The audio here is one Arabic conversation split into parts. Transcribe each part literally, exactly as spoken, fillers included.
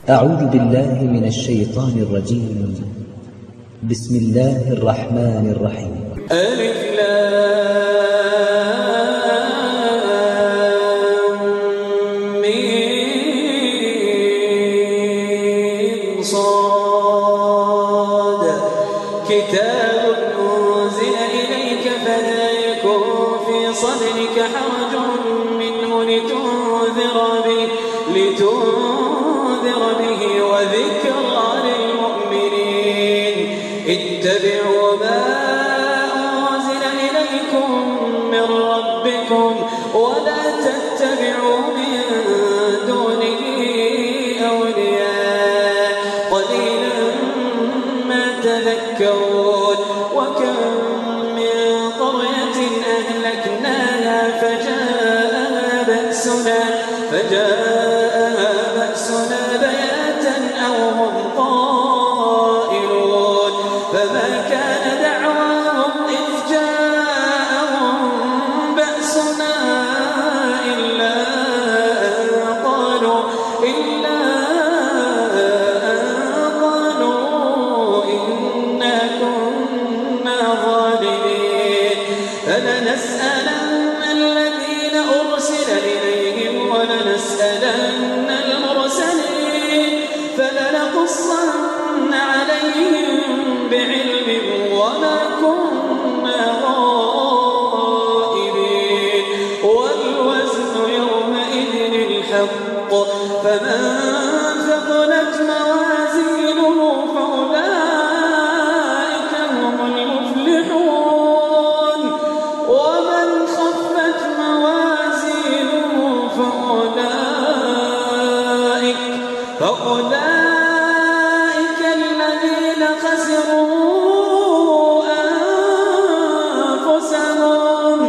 أعوذ بالله من الشيطان الرجيم. بسم الله الرحمن الرحيم. ألف لام ميم صاد كتاب أنزل إليك فلا يكن في صدرك حرج منه لتنذر به لتنذر به وذكرى للمؤمنين. اتبعوا ما أنزل إليكم من ربكم ولا تتبعوا من دونه أولياء قليلا ما تذكرون. وكم من قرية أهلكناها فجاءها بأسنا فجاءها بأسنا بياتا أو هم قائلون. فما كان دعواهم إذ جاءهم بأسنا إلا أن قالوا إلا أن قالوا إنا كنا ظالمين. فلنسألن الذين أرسل إليهم ولنسألن المرسلين فلنقصن عليهم بعلم وما كنا غائبين. والوزن يومئذ الحق فمن ثقلت موازينه فأولئك هم المفلحون ومن خفت موازينه فأولئك فأولئك الذين خسروا أنفسهم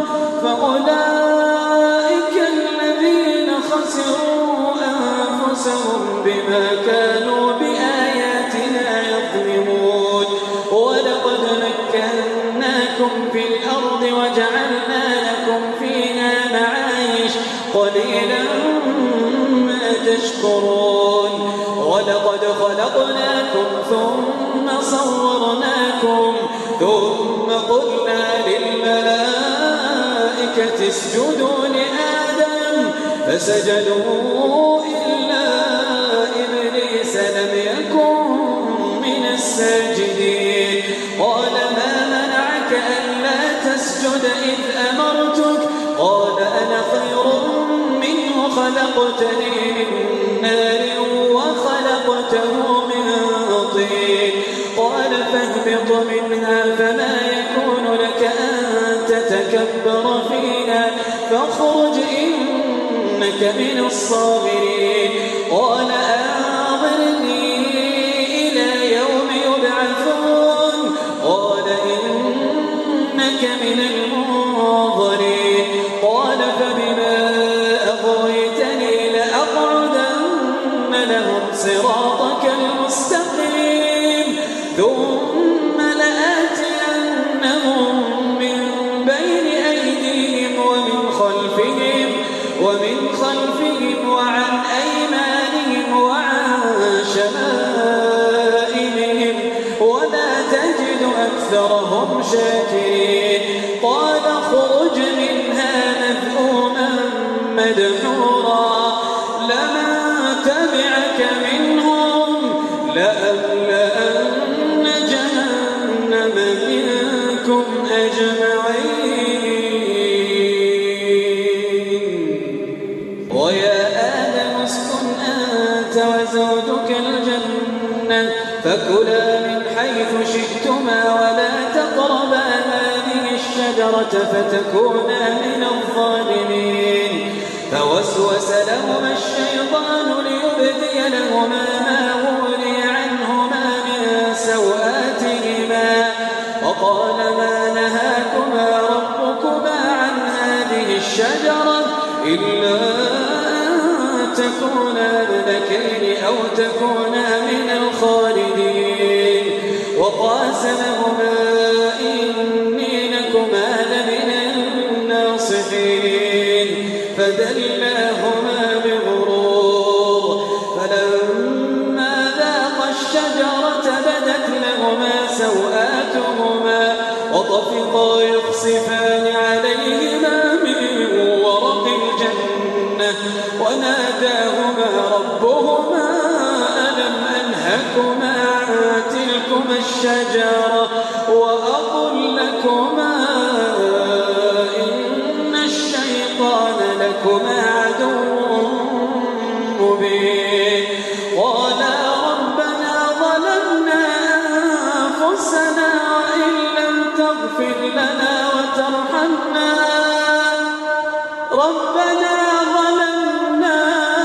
فأولئك الذين خسروا أنفسهم بما كانوا بآياتنا يظلمون. ولقد مكناكم في الأرض وجعلنا لكم فيها معايش قليلا ما تشكرون. ولقد خلقناكم ثم صورناكم ثم قلنا للملائكة اسجدوا لآدم فسجدوا إلا إبليس لم يكن من الساجدين. قال ما منعك ألا تسجد إذ أمرتك قال أنا خير منه خلقتني من نار وخلقته من طين. قال فاهبط منها فما يكون لك أن تتكبر فيها فاخرج إنك من الصاغرين. قال أنظرني إلى يوم يبعثون قال إنك من المنظرين. قال فبما أغويتني لأقعدن لهم صراطك المستقيم ثم لآتينهم من بين أيديهم ومن خلفهم ومن خلفهم وعن أيمانهم وعن شمائلهم ولا تجد أكثرهم شاكرين. قال اخرج منها مذءوما مدحورا لمن تبعك منهم لأملأن جهنم منكم أجمعين. ويا آدم اسكن أنت وزوجك الجنة فكلا من حيث شئتما ولا تقربا هذه الشجرة فتكونا من الظالمين. فوسوس لهما الشيطان ليبدي لهما ما ولي عنهما من سوآتهما وقال ما نهاكما ربكما عن هذه الشجرة إلا أن تكونا ملكين أو تكونا من الخالدين. وقاسمهما إني لكما لمن الناصحين فدلاهما بغرور فلما الشجرة بدت لهما سوآتهما وطفقا يخصفان عليهما من ورق الجنة وناداهما ربهما ألم أنهكما عن تلكما الشجرة وأقل لكما إن الشيطان لكما عدو مبين قالا ربنا ظلمنا أنفسنا وإن لم تغفر لنا وترحمنا ربنا ظلمنا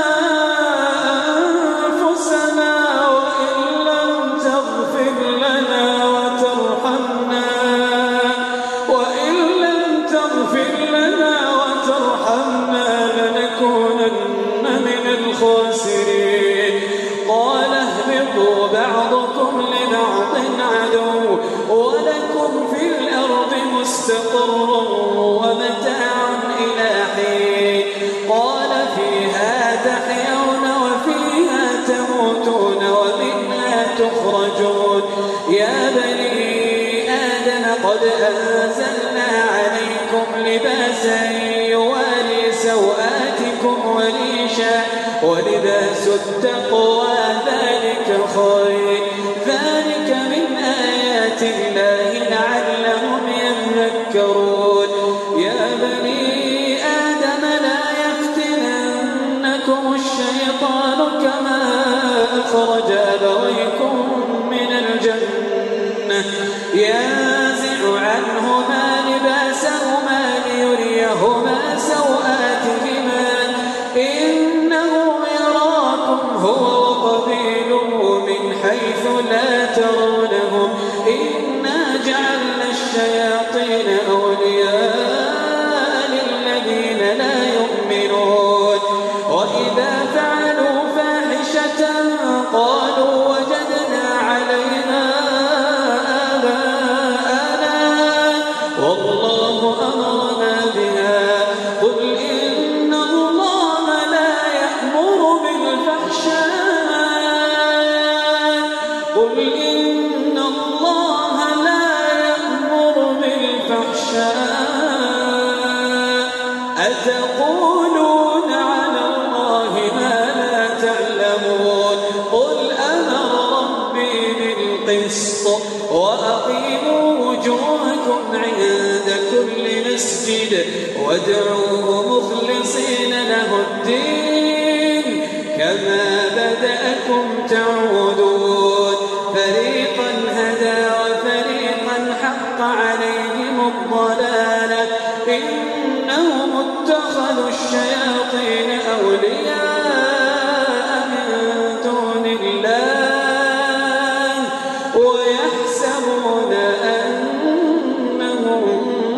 أنفسنا وإن لم تغفر لنا وترحمنا وإن لم تغفر لنا وترحمنا لنكونن من الخاسرين قال اهبطوا بعضكم لبعض عدو ولكم في الأرض مستقر ومتاع إلى حين قال فيها تحيون وفيها تموتون ومنها تخرجون يا بني آدم قد أنزلنا عليكم لباسا يواري سوآتكم وريشا ولباس التقوى ذلك خير ذلك من آيات الله لعلهم يذكرون يا بني آدم لا يفتننكم الشيطان كما أخرج أبويكم من الجنة ينزع عنهما لباسهما ليريهما سوآتهما إنه يراكم هو وقبيله من حيث لا ترونهم إنا جعلنا الشياطين أولياء للذين لا يؤمنون وإذا فعلوا فاحشة قالوا وجدنا عليها آباءنا والله أمرنا بها قل إن الله لا يأمر بالفحشاء قل إن الله لا يأمر بالفحشاء أتقولون على الله ما لا تعلمون قل أمر ربي بالقسط وأقيموا وجوهكم عند كل مسجد وادعوه مخلصين له الدين كما بدأكم تعودون فريقا هدى وفريقا حق عليهم الضلالة إنهم اتخذوا الشياطين أولياء من دون الله ويحسبون أنهم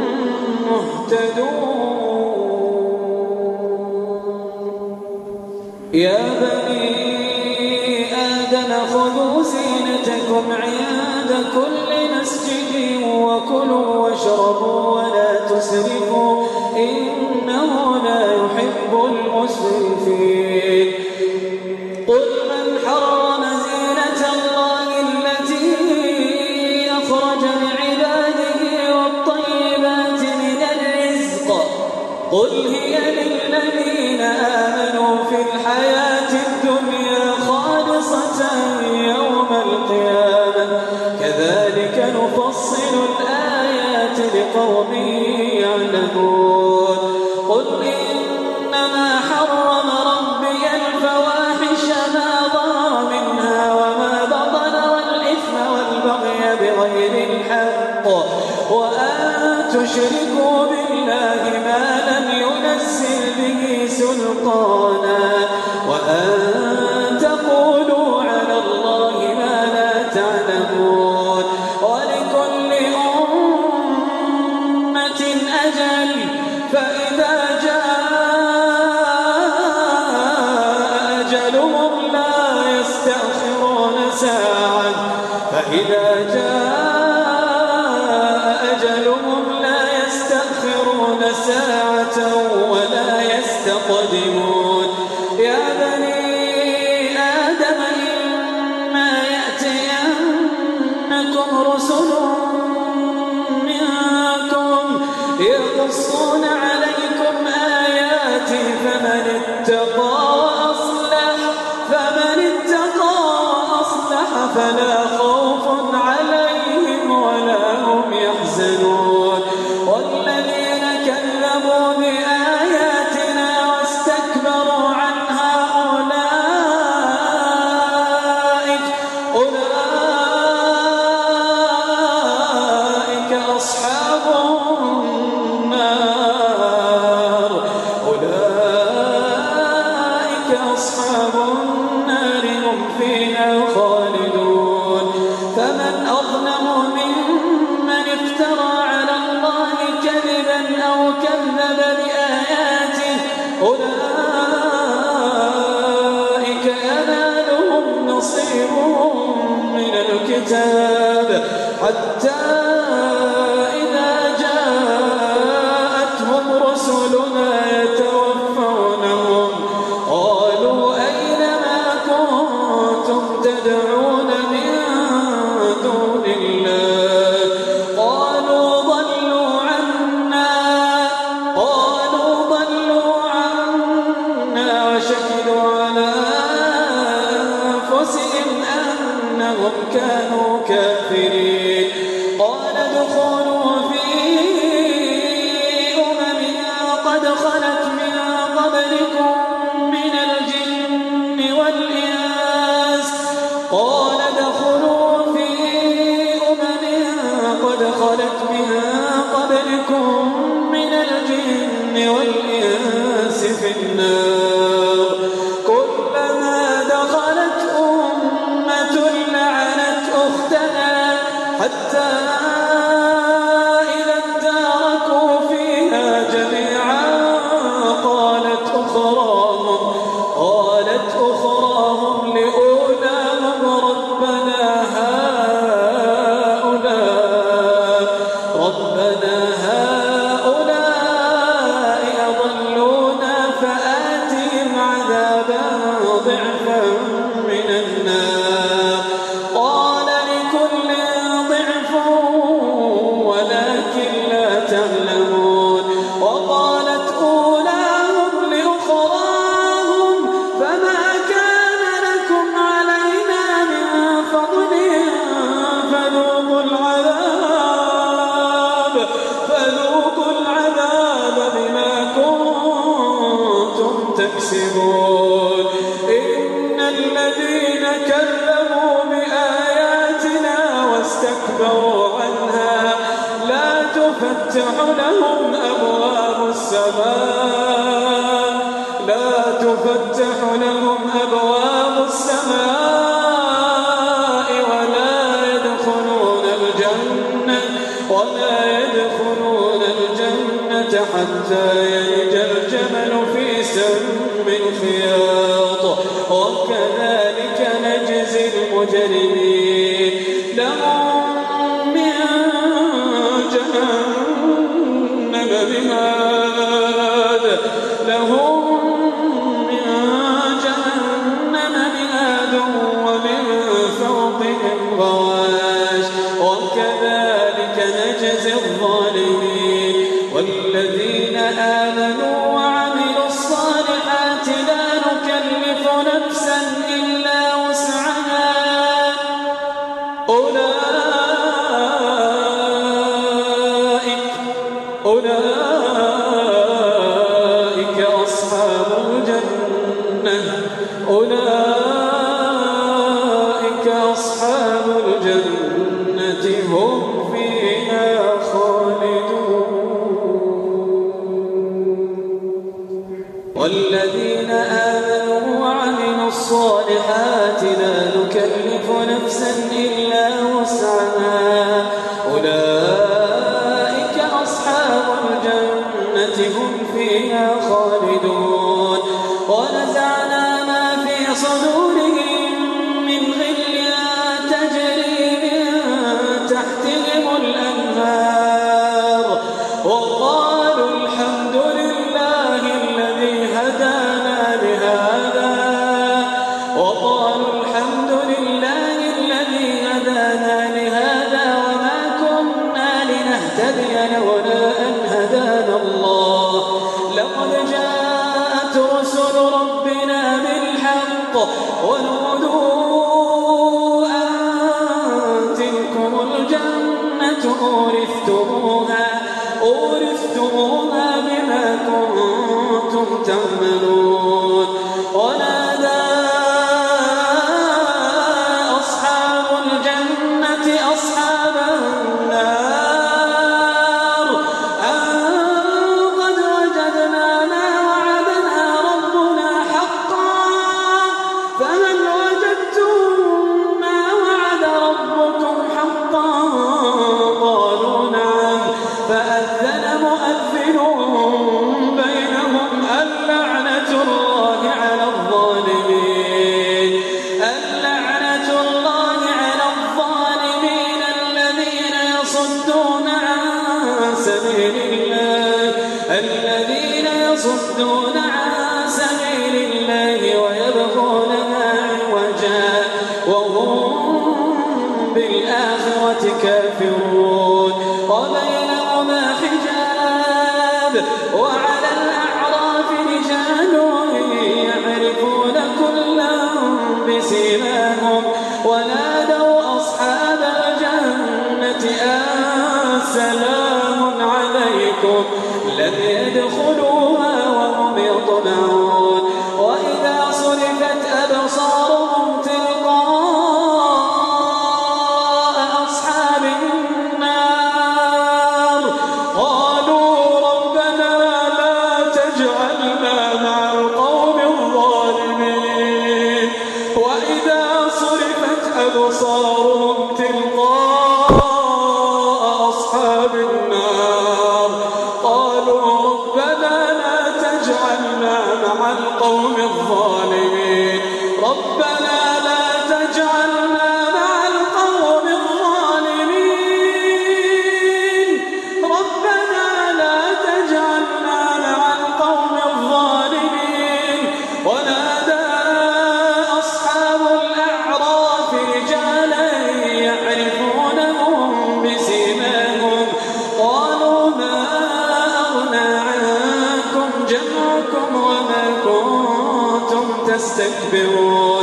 مهتدون يا بني آدم خذوا زينتكم عند كل مسجد وكلوا واشربوا ولا تسرفوا إنه لا يحب المسرفين قل من حرم زينة الله التي أخرج لعباده والطيبات من الرزق قل هي للذين آمنوا في الحياة الدنيا خالصة يوم القيامة كذلك نفصل الآيات لقوم يعلمون قل إنما حرم ربي الفواحش ما ظهر منها وما بطن والإثم والبغي بغير الحق وأن تشركوا بالله ما لم ينزل به سلطانا وأن تقولوا على الله ما لا تعلمون ولكل أمة أجل فإذا جاء أجلهم لا يستأخرون ساعة فإذا جاء أجلهم لا يستأخرون ساعة ولا يستقدمون يا بني آدم إما يأتي رسل منكم يقصون عليكم آياتي فمن اتقى وأصلح فمن اتقى وأصلح فلا خوف عليهم ولا هم يحزنون والذين كذبوا بآياتنا واستكبروا عنها أولئك أولئك أصحاب النار أولئك أصحاب النار هم فيها خالدون فمن أظلم ممن افترى على الله كذبا أو كذب بآياته أولئك ينالهم نصيبهم من الكتاب حتى إذا جاءتهم رسلنا يتوفونهم قالوا أين ما كنتم تدعون من دون الله قالوا ضلوا عنا قالوا ضلوا عنا وشهدوا على أنفسهم أنهم كانوا كافرين قال ادخلوا في أمم قد خلت من قبلكم من الجن والإنس قال ادخلوا في أمم قد خلت من قبلكم من الجن والإنس في النار كلما دخلت أمة لعنت أختها حتى إذا اداركوا فيها جميعا قالت أخراهم قالت أخراهم لأولاهم ربنا هؤلاء ربنا هؤلاء أضلونا فآتهم عذابا ضعفا من النار قال لكل ضعف ولكن لا تعلمون وقالت أولاهم لأخراهم فما كان لكم علينا من فضل فذوقوا العذاب فذوقوا العذاب بما كنتم تكسبون إن الذين كذبوا بآياتنا واستكبروا عنها لا تفتح لهم أبواب السماء لا تفتح لهم أبواب السماء ولا يدخلون الجنة ولا يدخلون الجنة حتى يلج الجمل في سم الخياط وكذلك نجزي المجرمين لهم من جهنم مهاد لهم من جهنم مهاد ومن فوقهم غواش وكذلك نجزي الظالمين والذين آمنوا وعملوا الصالحات لا نكلف نفسا إلا وسعها أولئك أولئك أصحاب الجنة أولئك أصحاب الجنة هم فيها خالدون والذين آمنوا وعملوا الصالحات لا نكلف نفسا إلا وسعها أولئك أصحاب الجنة هم فيها خالدون ونزعنا ما في صدورهم من غل تجري من تحتهم الأنهار وقالوا الحمد لله الذي هدانا لهذا وقالوا الحمد لله الذي هدانا لهذا نهتدي لولا أن هدانا الله لقد جاءت رسل ربنا بالحق ونودوا أن تلكم الجنة أورثتموها أورثتموها بما كنتم تعملون ونادى أصحاب الجنة أصحاب النار أن قد وجدنا ما وعدنا ربنا حقا فهل وجدتم ما وعد ربكم حقا قالوا نعم فأذن مؤذن بينهم اللعنة الله على الظالمين اللعنة الله على الظالمين الذين يصدون عن سبيل الله الذين يصدون عن سبيل الله ويبغونها عوجا وهم بالآخرة كافرون وبينهما حجاب وعلى الأعراف رجال يعرفون كلا بسيماهم ونادوا أصحاب الجنة أن سلام عليكم لم يدخلوها وهم يطمعون وإذا صرفت أبصارهم تلقاء أصحاب النار قالوا ربنا لا تجعلنا مع القوم الظالمين وإذا صرفت أبصارهم تلقاء أصحاب النار قالوا ربنا لا تجعلنا مع القوم الظالمين ربنا لا تجعلنا مع القوم الظالمين ربنا لا تجعلنا مع القوم الظالمين ونادى أصحاب الأعراف رجالا يعرفونهم بسيماهم قالوا ما أغنى عنكم جمعكم وما كنتم تستكبرون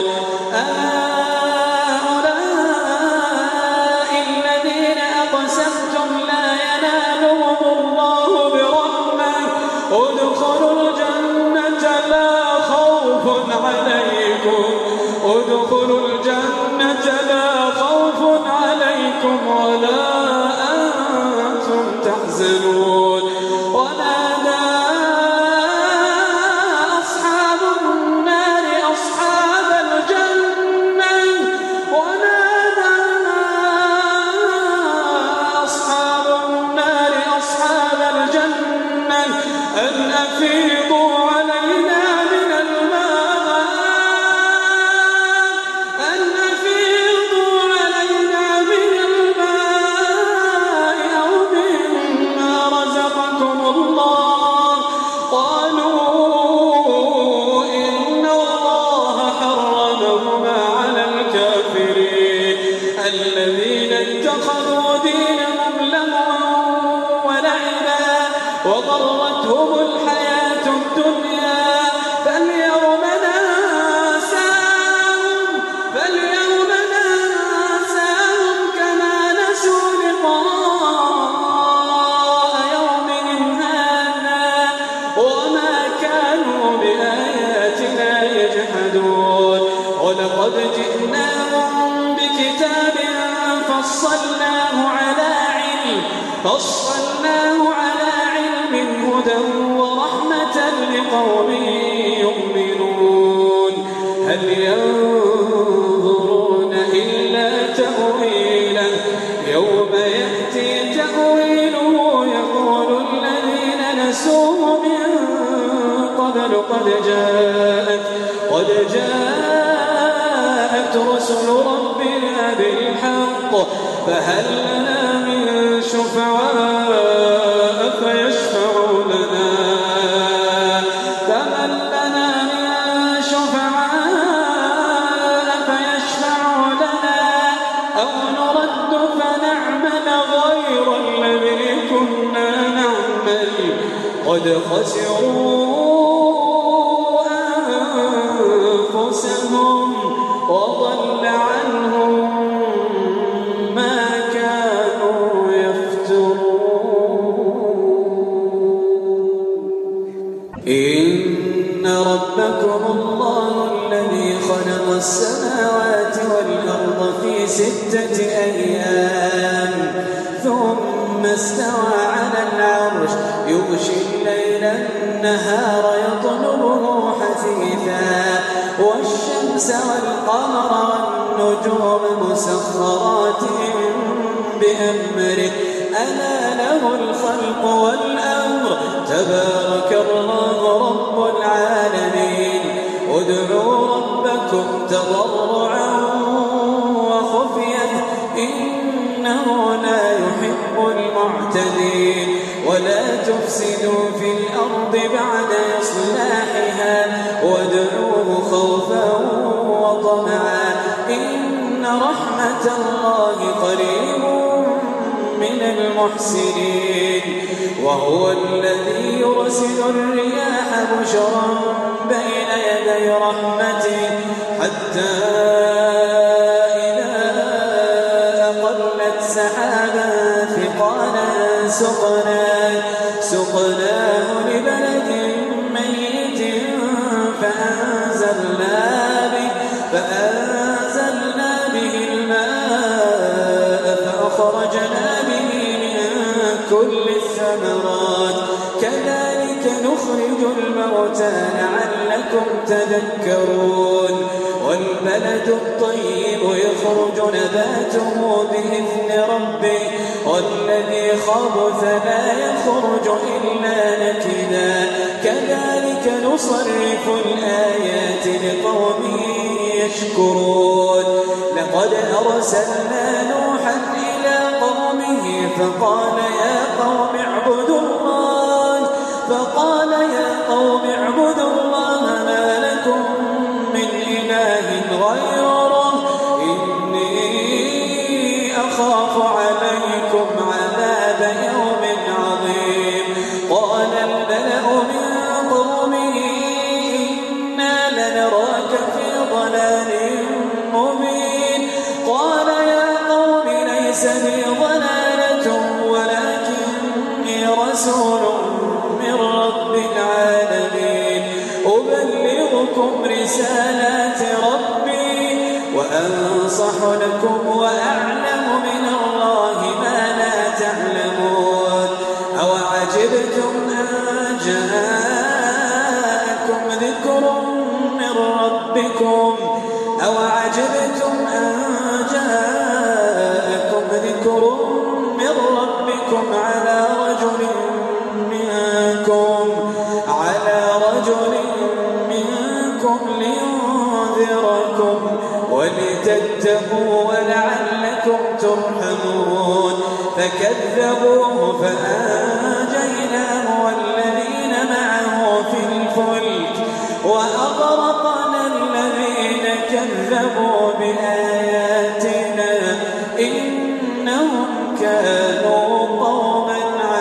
أهؤلاء الذين أقسمتم لا ينالهم الله برحمة ادخلوا الجنة لا خوف عليكم ادخلوا الجنة لا خوف عليكم ولا أنتم تحزنون ونادى أصحاب النار أصحاب الجنة ونادى أصحاب النار أصحاب الجنة أن أفيضوا علينا من الماء أن أفيضوا علينا من الماء أو مما رزقكم الله قالوا إن الله حرمهما على الكافرين الذين اتخذوا دينهم لهوا ولعبا وغرتهم الحياة الدنيا فاليوم ننساهم فاليوم ننساهم كما نسوا لقاء يومهم هذا وما كانوا بآياتنا يجحدون ولقد جئناهم بكتاب فصلناه على علم فصلناه على علم هدى ورحمة لقوم يؤمنون هل ينظرون إلا تأويله يوم يأتي تأويله يقول الذين نسوه من قبل قد جاءت قد جاءت رسل ربنا بالحق فهل لنا من شفعاء فيشفعوا لنا فمن لنا من شفعاء فيشفعوا لنا أو نرد فنعمل غير الذي كنا كنا نعمل قد خسروا أنفسهم وضل عنهم ما كانوا يفترون. إن ربكم الله الذي خلق السماوات والأرض في ستة أيام ثم استوى على العرش يغشي الليل النهار يطلبه حثيثا والشمس والقمر والنجوم مسخرات بأمره ألا له الخلق والأمر تبارك الله رب العالمين. ادعوا ربكم تضرعا وخفيا إنه لا يحب المعتدين. ولا تفسدوا في الأرض بعد إصلاحها وادعوه خوفا وطمعا إن رحمة الله قريب من المحسنين. وهو الذي يرسل الرياح بشرا بين يدي رحمته حتى إذا أقلت سحابا ثقالا سقناه سقناه لبلد ميت فأنزلنا به فأنزلنا به الماء فأخرجنا به من كل الثمرات كذلك نخرج الموتى لعلكم تذكرون. والبلد الطيب يخرج نباته بإذن ربه والذي خبث لا يخرج إلا نكدا كذلك نصرف الآيات لقوم يشكرون. لقد أرسلنا نوحا إلى قومه فقال يا قوم اعبدوا الله فقال يا قوم اعبدوا الله ما لكم من إله غيره إني أخاف عليكم عذاب يوم عظيم. قال الملأ من قومه إنا لنراك في ضلال مبين. قال يا قوم ليس بي ضلالة ولكني رسول من رب العالمين أبلغكم رسالات ربي وأنصح لكم وأعلم من الله ما لا تعلمون. أوعجبتم أن جاءكم ذكر من ربكم أوعجبتم أن جاءكم ذكر من ربكم على رجل منكم على رجل منكم لينذركم ولتتقوا ولعلكم ترحمون. فكذبوه فأنجيناه والذين معه في الفلك وأغرقنا الذين كذبوا بآياتنا إنهم كانوا قوما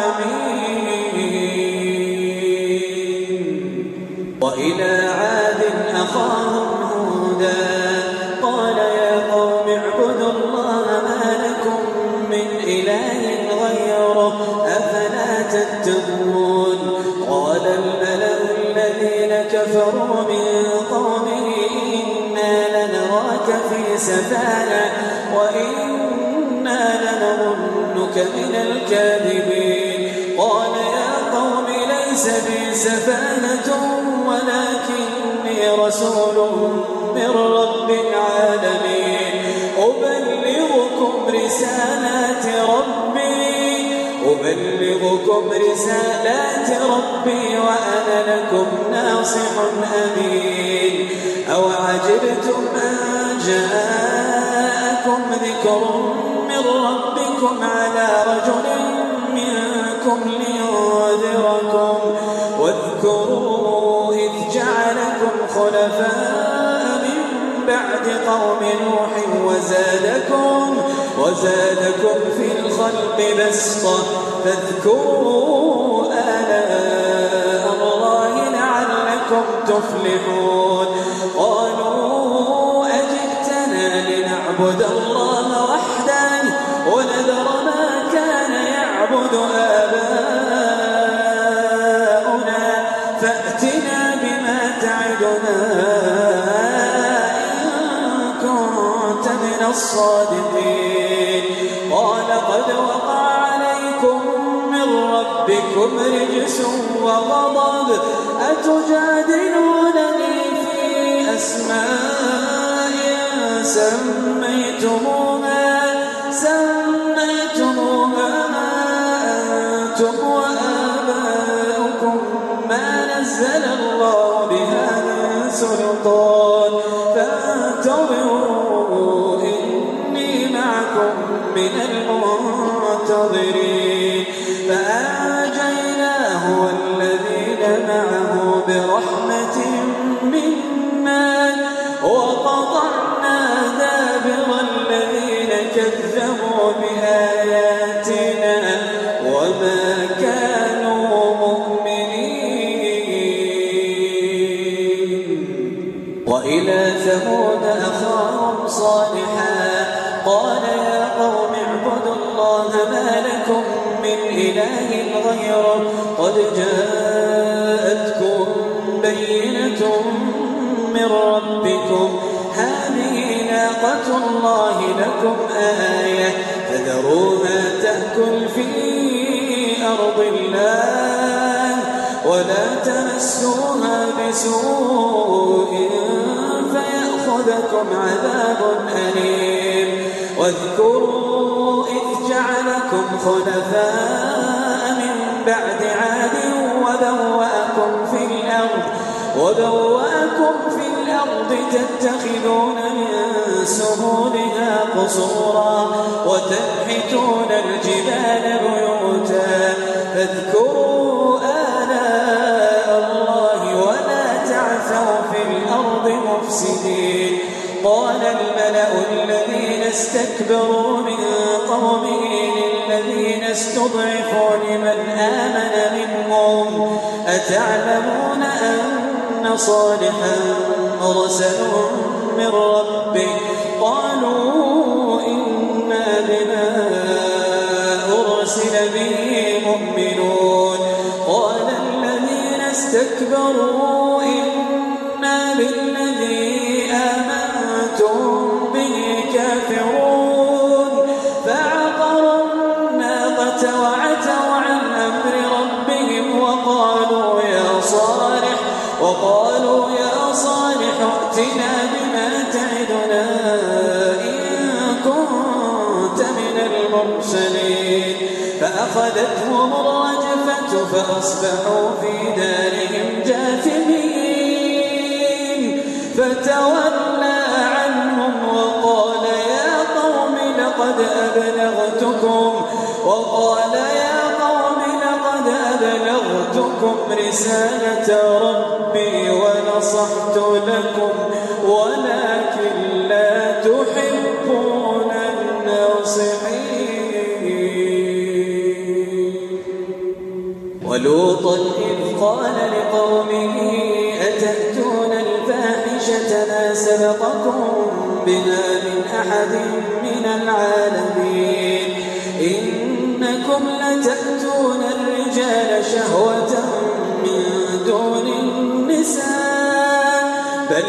عمين. وإلى عاد أخاهم هودا قال يا قوم اعبدوا الله ما لكم من إله غيره أفلا تتقون. قال الملأ الذين كفروا من قومه إنا لنراك في سفاهة وإنا لنظنك من الكاذبين. قال يا قوم ليس بي سفاهة ولكني رسول من رب العالمين أبلغكم رسالات ربي أبلغكم رسالات ربي وأنا لكم ناصح أمين. أوعجبتم أن جاءكم ذكر من ربكم على رجل منكم لينذركم واذكروا إذ جعلكم خلفاء من بعد بعد قوم نوح وزادكم, وزادكم في الخلق بسطة فاذكروا آلاء الله لعلكم تفلحون. قالوا أجئتنا لنعبد الله وحده ونذر ما كان يعبد آباؤنا فأتنا بما تعدنا إن كنت من الصادقين. قال قد وقع عليكم من ربكم رجس وغضب أتجادلونني في أسماء سميتموها سميتموها أنتم وآباؤكم ما نزل الله بها من سلطان فانتظروا إني معكم من المنتظرين. فأنجيناه والذين معه برحمة منا وقطعنا دابر الذين كذبوا بآياتنا وما كانوا مؤمنين. وإلى ثمود أخاهم صالحا قال يا قوم اعبدوا الله ما لكم من إله غيره قد جاءتكم بينة من ربكم هذه ناقة الله لكم آية فذروها تأكل في أرض الله ولا تمسوها بسوء فيأخذكم عذاب أليم. واذكروا إذ جعلكم خلفاء من بعد عاد وبوأكم في الأرض وبوأكم في الأرض تتخذون من سهولها قصورا وتنحتون الجبال بيوتا فاذكروا آلاء الله ولا تعثوا في الأرض مفسدين. قال الملأ الذين استكبروا من قومه للذين استضعفوا لمن آمن منهم أتعلمون أن صالحا مرسل من ربه قالوا إنا بما أرسل به مؤمنون. قال الذين استكبروا إنا بالذي آمنتم به كافرون فعقروا الناقة وعتوا عن أمر ربهم وقالوا يا صالح وقالوا يا صالح ائتنا بما تعدنا إن كنت من المرسلين. فأخذتهم الرجفة فأصبحوا في دارهم جاثمين فتولى عنهم وقال يا قوم لقد أبلغتكم وقال يا قوم لقد أبلغتكم رسالة ربي ونصحت لكم ولكن لا تحبون الناصحين. ولوطا إذ قال لقومه أتأتون الفاحشة ما سبقكم بها من أحد من العالمين إنكم لتأتون الرجال شهوة من دون النساء بل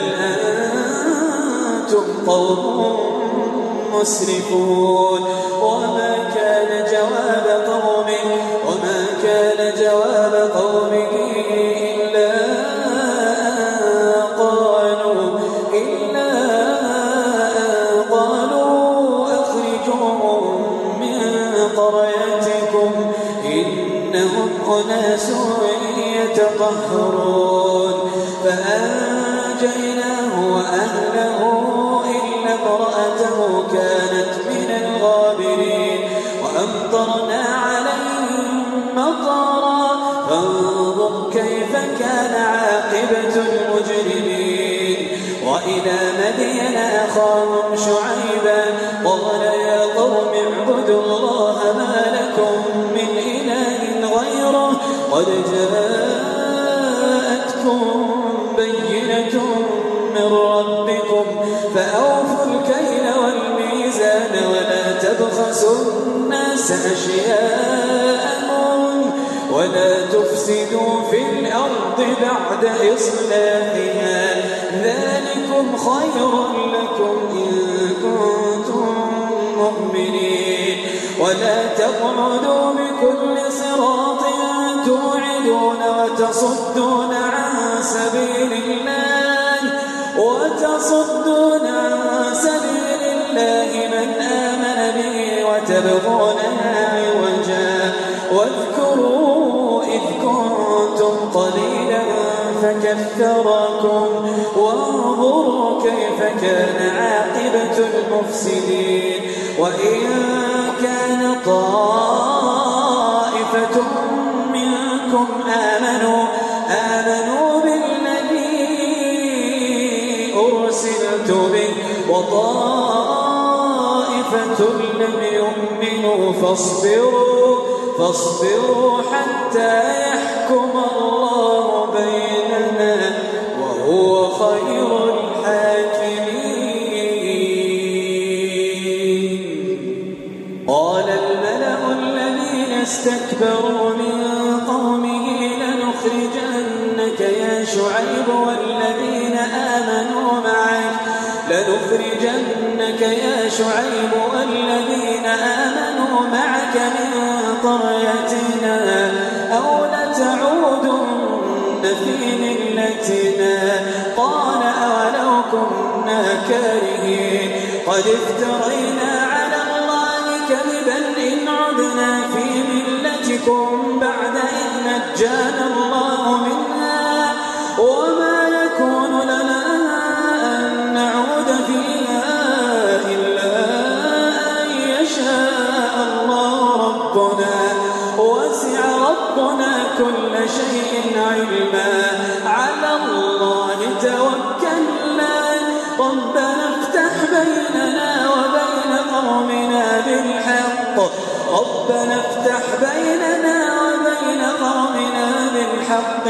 أنتم قوم مسرفون. وما كان جواب قومه وما كان جواب قومه إلا أن قالوا إلا أن قالوا أخرجوهم من قريتكم إنهم أناس يتطهرون. فأنجيناه وأهله إلا امرأته كانت من الغابرين وأمطرنا عليهم مطرا فانظر كيف كان عاقبة المجرمين. وإلى مدين أخاهم شعيبا قال يا قوم اعبدوا الله ما لكم من إله غيره قد جاءتكم بينة من ربكم فأوفوا الكيل والميزان ولا تبخسوا الناس أشياءهم ولا تفسدوا في الأرض بعد إصلاحها ذلكم خير لكم إن كنتم مؤمنين ولا تقعدوا بكل صراط توعدون وتصدون عن سبيل الله وتصدون عن سبيل الله من آمن به وتبغونها عوجا واذكروا إذ كنتم قليلا فكثركم وانظروا كيف كان عاقبة المفسدين وإن كان طائفة منكم آمنوا آمنوا بالذي أرسلت به وطائفة لم يؤمنوا فاصبروا فاصبروا حتى يحكم الله بيننا وهو خير الحاكمين قال الملأ الذين استكبروا من قومه لنخرجنك يا شعيب والذين آمنوا معك لنخرجنك يا شعيب والذين آمنوا معك من قريتنا أو لتعودن في ملتنا قال أولو كنا كارهين قد افترينا على الله كذبا إن عدنا في ملتكم بعد إذ نجانا الله منها وما يكون لنا أن نعود فيها إلا أن يشاء الله ربنا وسع ربنا كل شيء علما على الله توكلنا ربنا افتح بيننا وبين قومنا بالحق ربنا افتح بيننا وبين قومنا بالحق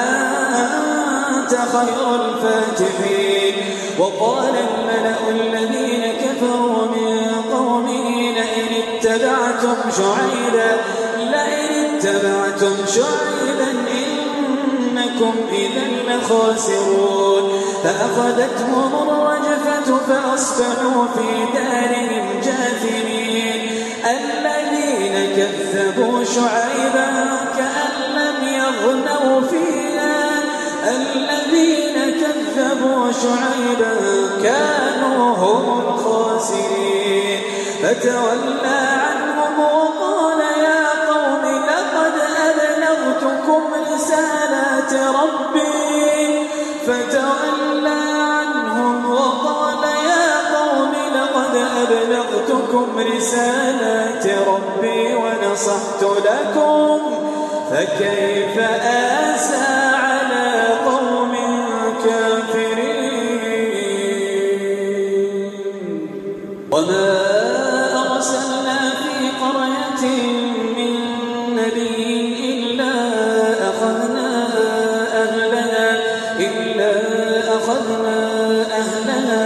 وأنت خير الفاتحين وقال الملأ الذين كفروا من قومه لئن اتبعتم شعيبا لئن اتبعتم شعيبا إنكم إذا لخاسرون فأخذتهم الرجفة فأصبحوا في دارهم جاثمين الذين كذبوا شعيبا كأن لم يغنوا فيها الذين كذبوا شعيبا كانوا هم الخاسرين فتولى عنهم وقال يا قوم لقد أبلغتكم رسالات ربي فتولى عنهم وقال يا قوم لقد أبلغتكم رسالات ربي ونصحت لكم فكيف آسى على قوم كافرين وما أرسلنا في قرية من نبي إلا أخذنا أهلها إلا أخذنا أهلها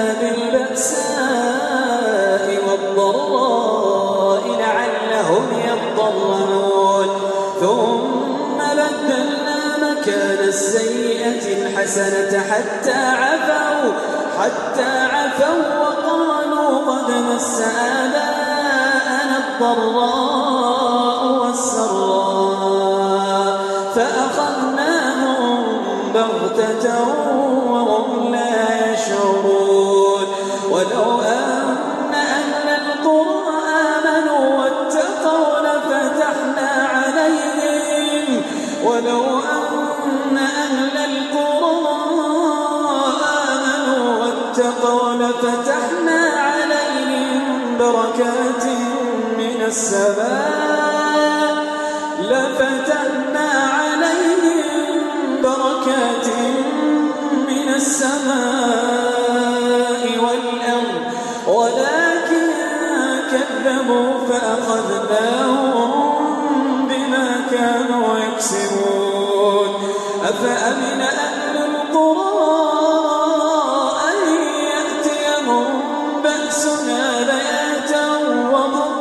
بالبأساء والضراء لعلهم يضرعون ثم بدلنا مكان السيئة الحسنة حتى عفوا حتى عفوا وقالوا قد مس آباءنا الضراء والسراء فأخذناهم بغتة وهم لا يشعرون ولو أن أهل القرى آمنوا واتقوا لفتحنا عليهم ولو أن أهل القرى آمنوا واتقوا لفتحنا عليهم بركات من السماء لفتحنا عليهم بركات من السماء كذبوا فأخذناهم بما كانوا يكسبون أفأمن أهل القرى أن يأتيهم بأسنا بياتا وهم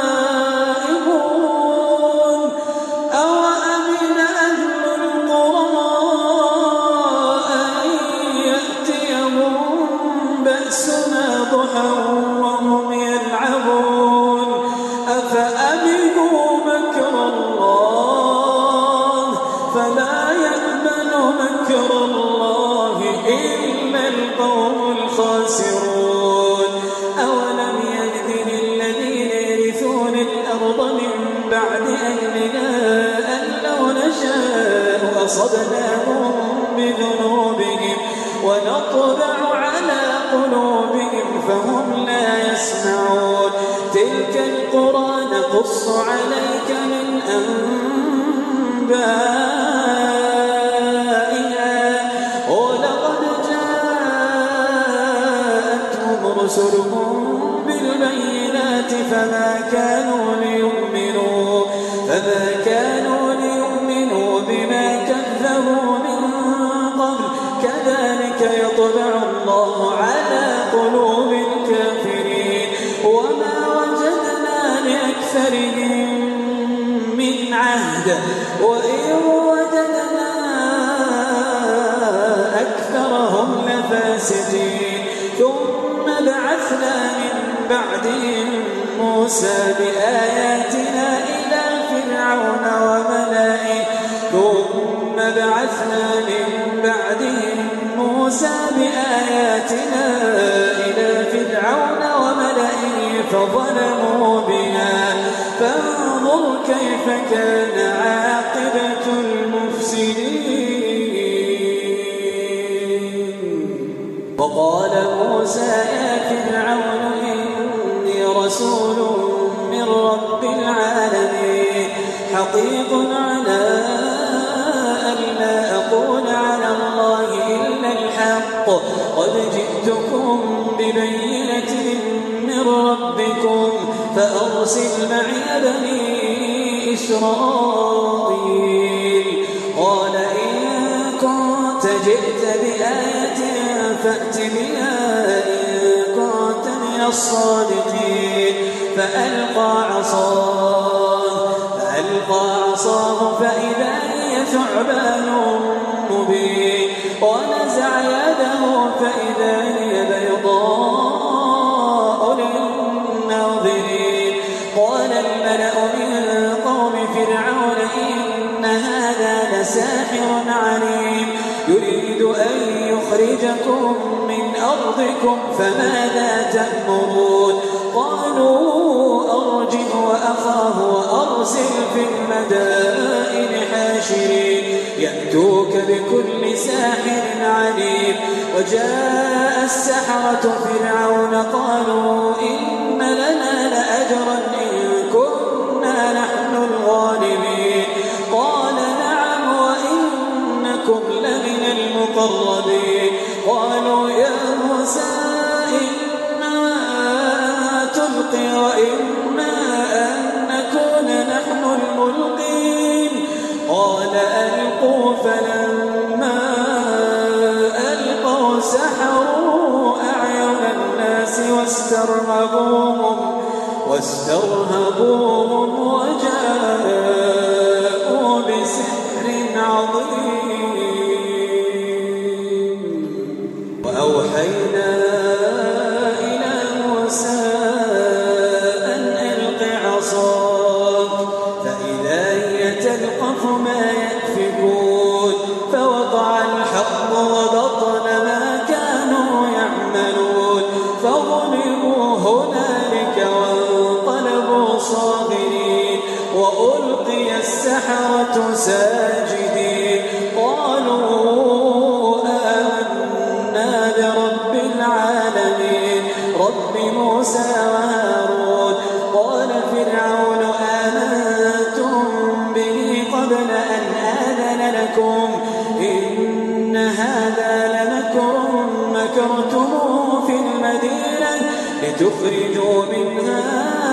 نائمون أوأمن أهل القرى أن يأتيهم بأسنا ضحى وهم يلعبون أفأمنوا مكر الله فلا يأمن مكر الله إلا القوم الخاسرون أولم يهد للذين يرثون الأرض من بعد أهلها أن لو نشاء أصبناهم بذنوبهم ونطبع على قلوبهم فهم لا يسمعون تلك القرى نقص عليك من أنبائها ولقد جاءتهم رسلهم بالبينات فما كانوا ليؤمنوا فما كانوا ليؤمنوا بما كذبوا من قبل كذلك يطبع الله على قلوب الكافرين وما وجدنا لأكثرهم من عهد وإن وجدنا أكثرهم لفاسقين ثم بعثنا من بعدهم موسى بآياتنا إلى فرعون وملئه ثم بعثنا من بعدهم موسى بآياتنا إلى فرعون وملئه فظلموا بها فانظر كيف كان عاقبة المفسدين وقال موسى يا فرعون إني رسول من رب العالمين حقيق على ألا أقول على الله إلا الحق قد جئتكم ببينة من ربكم فأرسل معي بني إسرائيل قال إن كنت جئت بآية فأت بها إن كنت من الصادقين فألقى عصاه فألقى عصاه فإذا هي ثعبان مبين ونزع يده فإذا هي بيضاء للناظرين قال الملأ من قوم فرعون إن هذا لساحر عليم يريد أن يخرجكم من أرضكم فماذا تأمرون قالوا أرجه وأخاه وأرسل في المدائن حاشرين يأتوك بكل ساحر عليم وجاء السحرة فرعون قالوا إن لنا لأجرا إن كنا نحن الغالبين قال نعم وإنكم لمن المقربين قالوا يا موسى إما تلقي وإما أن نكون نحن الملقين قال ألقوا فلما ألقوا سحروا أعين الناس واسترهبوهم واسترهبوهم وجاءوا بسحر عظيم وأوحينا إلى موسى أن ألق عصاك فإذا هي تلقف ما يأفكون فوقع الحق وبطل ما كانوا يعملون فغلبوا هنالك وانقلبوا صاغرين وألقي السحرة ساجدين قالوا آمنا برب العالمين رب موسى وهارون قال فرعون آمنتم به قبل أن آذن لكم إن هذا لمكر مكرتموه في المدينة لتخرجوا منها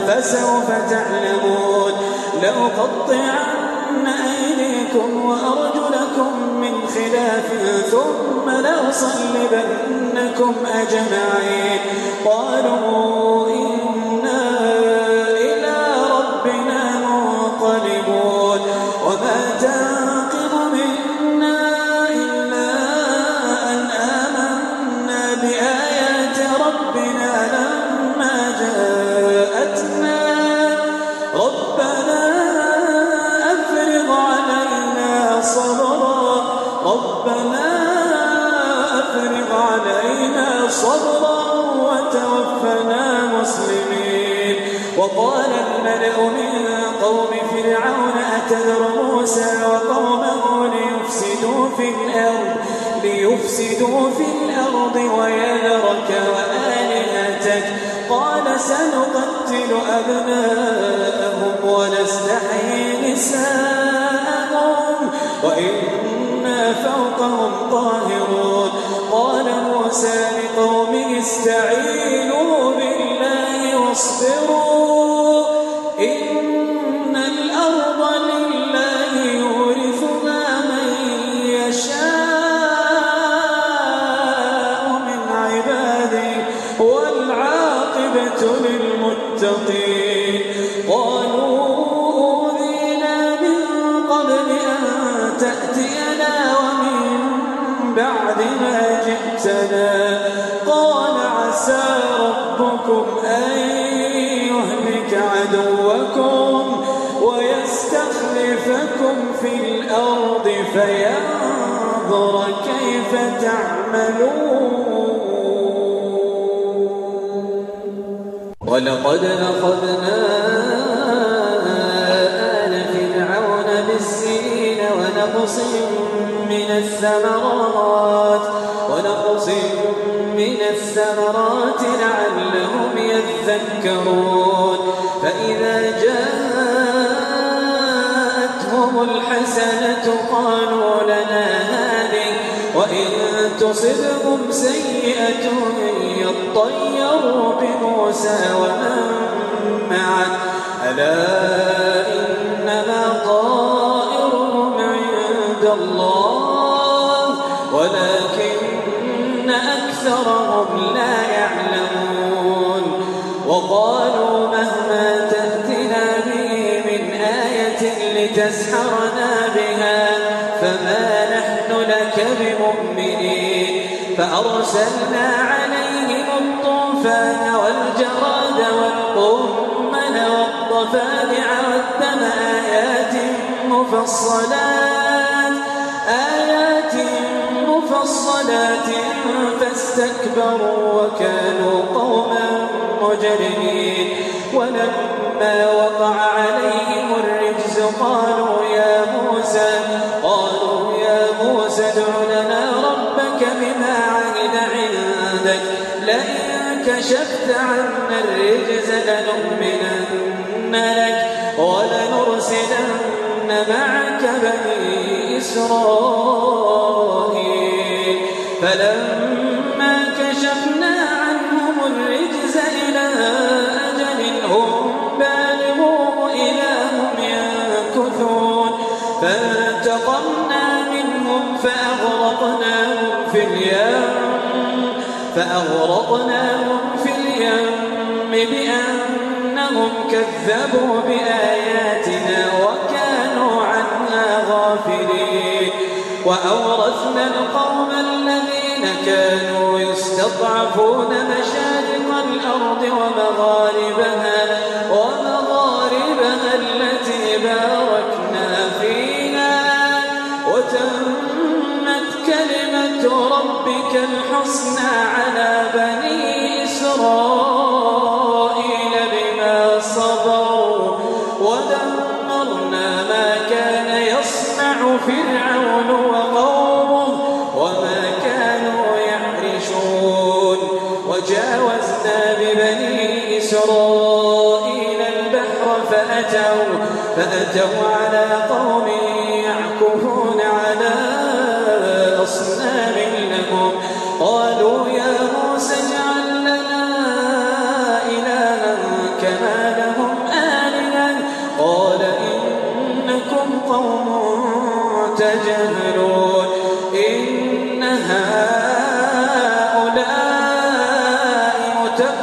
فسوف تعلمون لأقطعن أيديكم وأرجلكم من خلاف ثم لأصلبنكم أجمعين قالوا إنا إلى ربنا منقلبون وما تنقم منا إلا أن آمنا بآيات ربنا لما جاءتنا ربنا أفرغ علينا صبرا ربنا أفرغ علينا صبرا وتوفنا مسلمين وقال الملأ من قوم فرعون أتذر موسى وقومه ليفسدوا في الأرض ليفسدوا في الأرض ويذرك وآلهتك قال سنقتل أبناءهم ونستحيي نساءهم وإنا فوقهم قاهرون قال موسى لقومه استعينوا بالله واصبروا إن الأرض لله يورثها من يشاء من عباده والعاقبة للمتقين قالوا أوذينا من قبل أن تأتينا ومن بعد ما جئتنا قال عسى ربكم أن يهلك عدوكم ويستخلفكم في الأرض فينظر كيف تعملون ولقد أخذنا آل فرعون بالسنين ونقص من الثمرات ونقص من الثمرات لعلهم يذكرون فإذا جاءتهم الحسنة قالوا لنا هذه وإن تصبهم سيئة يطيروا بموسى ومن معه ألا إنما طائرهم عند الله ولكن أكثرهم لا يعلمون وقالوا مهما تأتنا به من آية لتسحرنا بها فما نحن لك بمؤمنين فأرسلنا عليهم الطوفان والجراد والقمل والضفادع والدم آيات مفصلات آيات مفصلات فاستكبروا وكانوا قوما مجرمين ولما وقع عليهم الرجز قالوا يا موسى قالوا يا موسى ادع لنا ربك بما عهد عندك لئن كشفت عنا الرجز لنؤمنن لك ولنرسلن معك بني إسرائيل فلما كشفنا عنهم الرجز إلى أجل هم بالغوه إذا هم ينكثون فانتقمنا منهم فأغرقناهم في اليم فأغرقناهم في اليم بأنهم كذبوا بآياتنا وكانوا عنها غافلين وأورثنا القوم الذين كانوا يستضعفون مشارق الأرض ومغاربها ومغاربها التي باركنا فيها وتمت كلمة ربك الحسنى على بني إسرائيل بما صبروا ودمرنا ما كان يصنع فرعون وقومه وما كانوا يعرشون وجاوزنا ببني إسرائيل البحر فأتوا, فأتوا على قوم يعكفون على أصنام لهم قالوا يا موسى اجعل لنا إلها كما لهم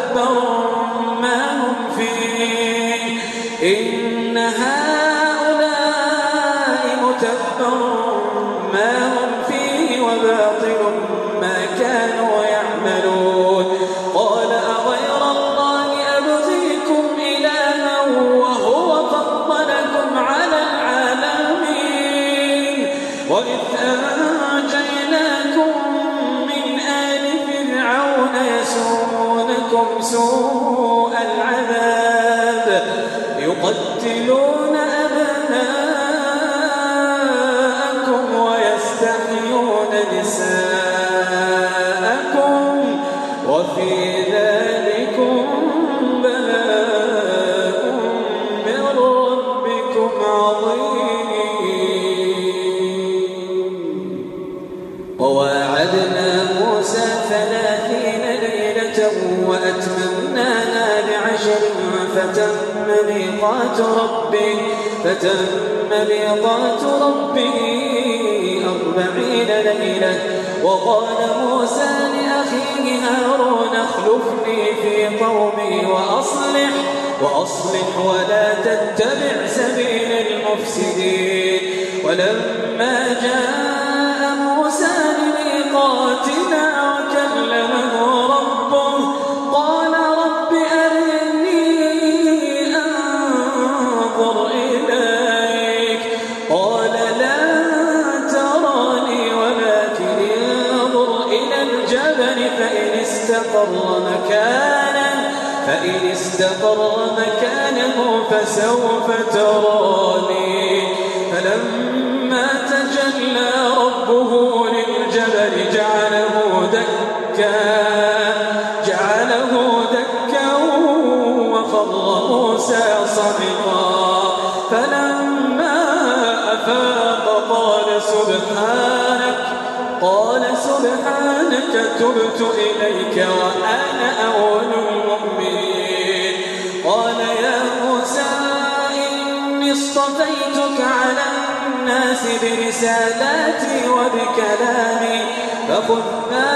متبر ما هم فيه إن هؤلاء متبر ما هم فيه وباطل ما كانوا يعملون قال أغير الله أبغيكم إلها وهو فضلكم على العالمين وإذ أنجيناكم من آل فرعون يسومونكم سوء العذاب يقتلون أبناءكم ويستحيون نساءكم وفي ذلكم بلاء من ربكم عظيم وواعدنا موسى ثلاثين ليلة وأتممناها بعشر فتم ميقات ربه فتم ميقات ربه أربعين ليلة وقال موسى لأخيه هارون اخلفني في قومي وأصلح وأصلح ولا تتبع سبيل المفسدين ولما جاء موسى لميقاتنا وكلمه ربه قال رب أرني أنظر إليك قال لن تراني ولكن انظر إلى الجبل فإن استقر مكانه فإن استقر مكانه فسوف تراني فلما تجلى ربه للجبل جعله دكا جعله دكا وخر موسى صعقا فلما أفاق قال سبحانك قال سبحانك تبت إليك وأنا أول المؤمنين قال يا موسى إني اصطفيتك على الناس برسالاتي وبكلامي فخذ ما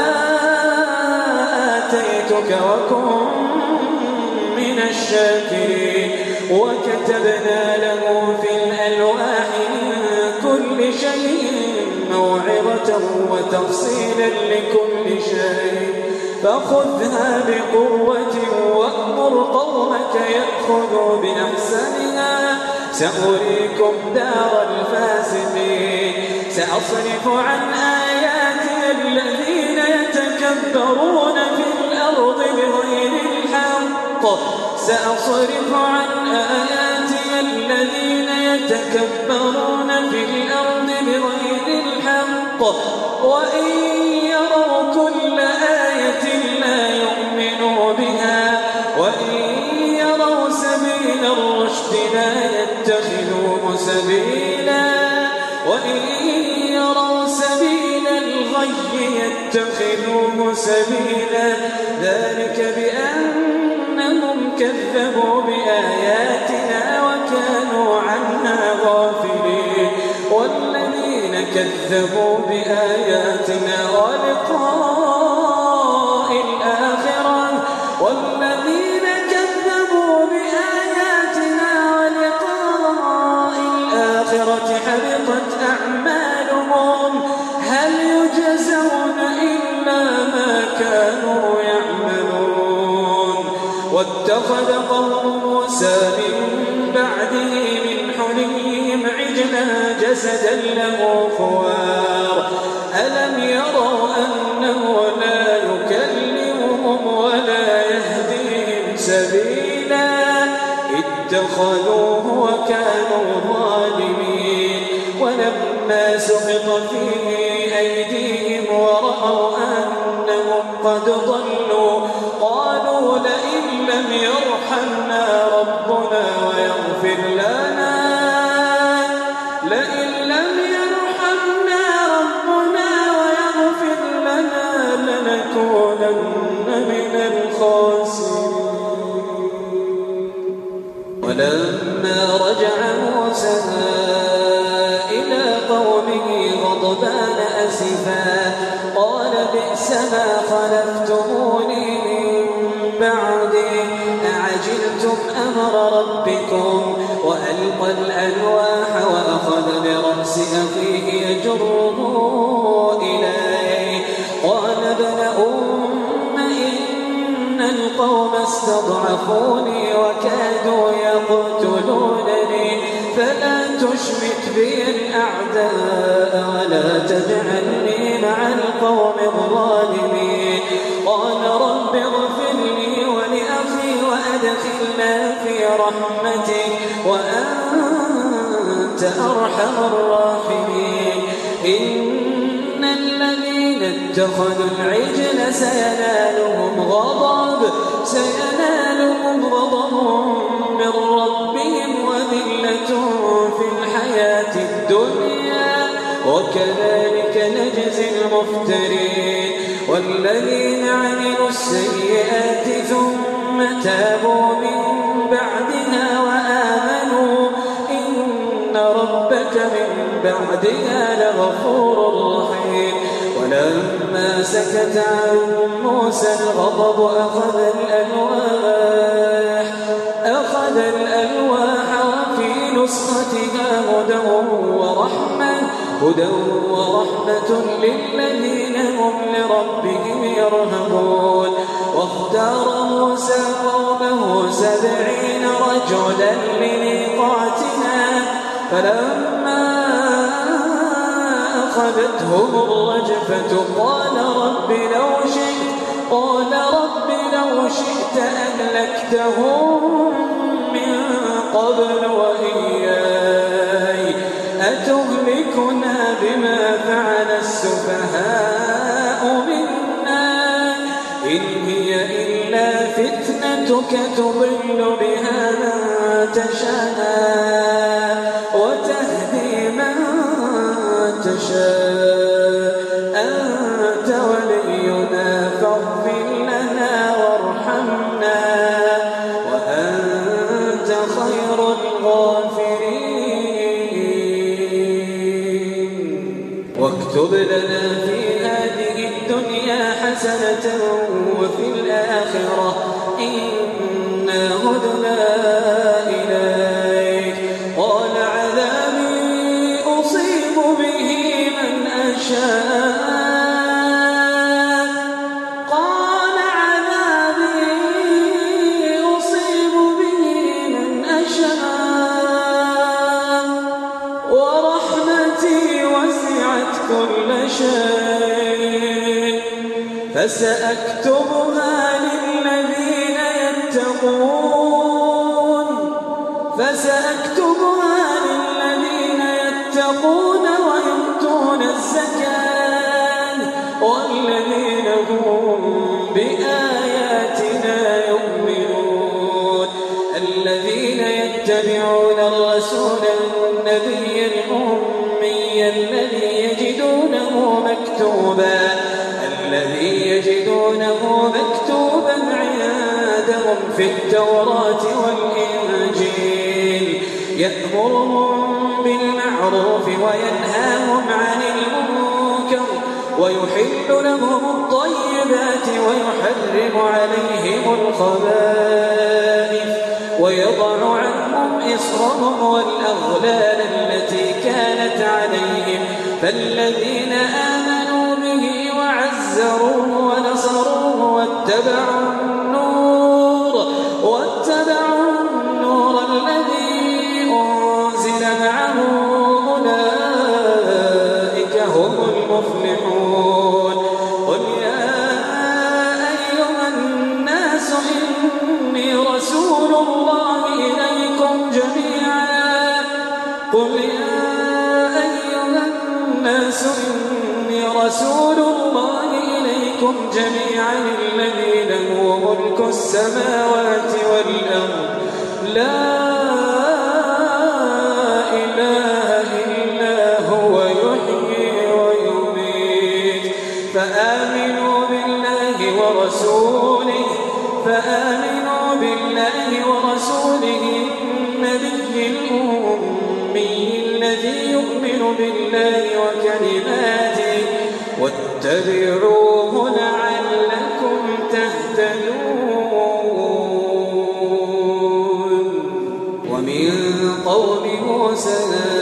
آتيتك وكن من الشاكرين وكتبنا له في الألواح من كل شيء موعظة وتفصيلا لكل شيء فخذها بقوة وأمر قومك يأخذوا بأحسنها سأريكم دار الفاسقين سأصرف عن آياتي الذين يتكبرون في الأرض بغير الحق سأصرف عن آياتي الذين يتكبرون في الأرض بغير الحق وإن يروا كل آية لا يؤمنوا بها وإن يروا سبيل الرشد لا يتخذوه سبيلا وإن يروا سبيل الغي يتخذوه سبيلا ذلك بأنهم كذبوا بآياتنا وكانوا عنها غافلين والذين كذبوا بآياتنا ولقاء الآخرة والذين كذبوا بآياتنا ولقاء الآخرة حبطت أعمالهم هل يجزون إلا ما كانوا يعملون واتخذ قوم موسى من بعده من حليهم عجلا جسدا له خوار ألم يروا أنه لا يكلمهم ولا يهديهم سبيلا اتخذوه وكانوا ظالمين ولما سقط في أيديهم ورأوا أنهم قد ضلوا قالوا لئن لم يرحمنا ربنا ويغفر لنا لئن لم يرحمنا ربنا ويغفر لنا لنكونن من الخاسرين ولما رجع موسى إلى قومه غضبان أسفا قال بئس ما خلفتموني من بعدي أعجلتم أمر ربكم وألقى الألواح وأخذ برأس أخيه يجره إليه قال ابن أم إن القوم استضعفوني وكادوا يقتلونني فلا تشمت بي الأعداء ولا تجعلني مع القوم الظالمين قال رب اغفر لي ولأخي وأدخلنا في رحمتك وأنت أرحم الراحمين إن الذين اتخذوا العجل سينالهم غضب سينالهم غضب من ربهم وذلة في الحياة الدنيا وكذلك نجزي المفترين والذين عملوا السيئات ثم تابوا من بعدها وآمنوا إن ربك من بعدها لغفور رحيم ولما سكت عن موسى الغضب أخذ الألواح أخذ الألواح وفي نسختها هدى ورحمة هدى ورحمة للذين هم لربهم يرهبون واختار موسى قومه سبعين رجلا لميقاتنا فلما أخذتهم الرجفة قال رب لو شئت قال رب لو شئت أهلكتهم من قبل وإياي أتهلكنا بما فعل السفهاء منا إن هي إلا فتنتك تضل بها من تشاء وتهدي من تشاء أنت ولينا فاغفر لنا وارحمنا وأنت خير الغافرين واكتب لنا في هذه الدنيا حسنة وفي الآخرة إنا هدنا إليك قال عذابي أصيب به من أشاء قال عذابي أصيب به من أشاء ورحمتي وسعت كل شيء فسأكتبها للذين يتقون فسأكتبها للذين يتقون ويؤتون الزكاة والذين هم بآياتنا يؤمنون الذين يتبعون الرسول النبي الأمي الذي يجدونه مكتوبا الذي يجدونه مكتوبا عندهم في التوراة والإنجيل يأمرهم بالمعروف وينهاهم عن المنكر ويحل لهم الطيبات ويحرم عليهم الخبائث ويضع عنهم إصرهم والأغلال التي كانت عليهم فالذين آمنوا به وعزروه ونصروه واتبعوا النور واتبعوا النور الذي أنزل معه أولئك هم المفلحون قل يا أيها الناس إني رسول الله إليكم جميعا قل يا أيها الناس إني رسول الله إليكم جميعا الذي له ملك السماوات والأرض لا إله إلا هو يحيي ويميت فآمنوا بالله ورسوله فآمنوا بالله ورسوله النبي الأمي الذي يؤمن بالله وكلماته واتبعوه لعلكم تهتدون. موسى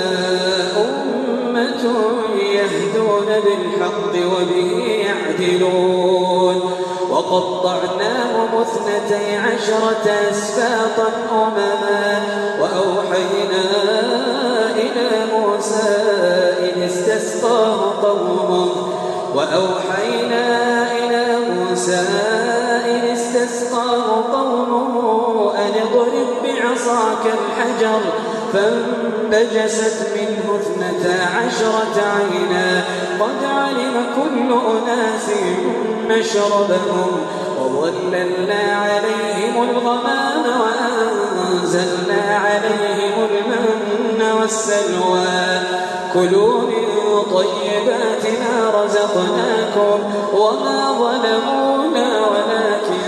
أمة يهدون بالحق وبه يعدلون وقطعناهم اثنتي عشرة أسباطا أمما وأوحينا إلى موسى إذ استسقاه قومه وأوحينا إلى موسى إذ استسقاه قومه أن اضرب بعصاك الحجر فانبجست منه اثنتا عشرة عينا قد علم كل أناس مشربهم وظللنا عليهم الغمام وأنزلنا عليهم المن والسلوى كلوا من طيبات ما رزقناكم وما ظلمونا ولكن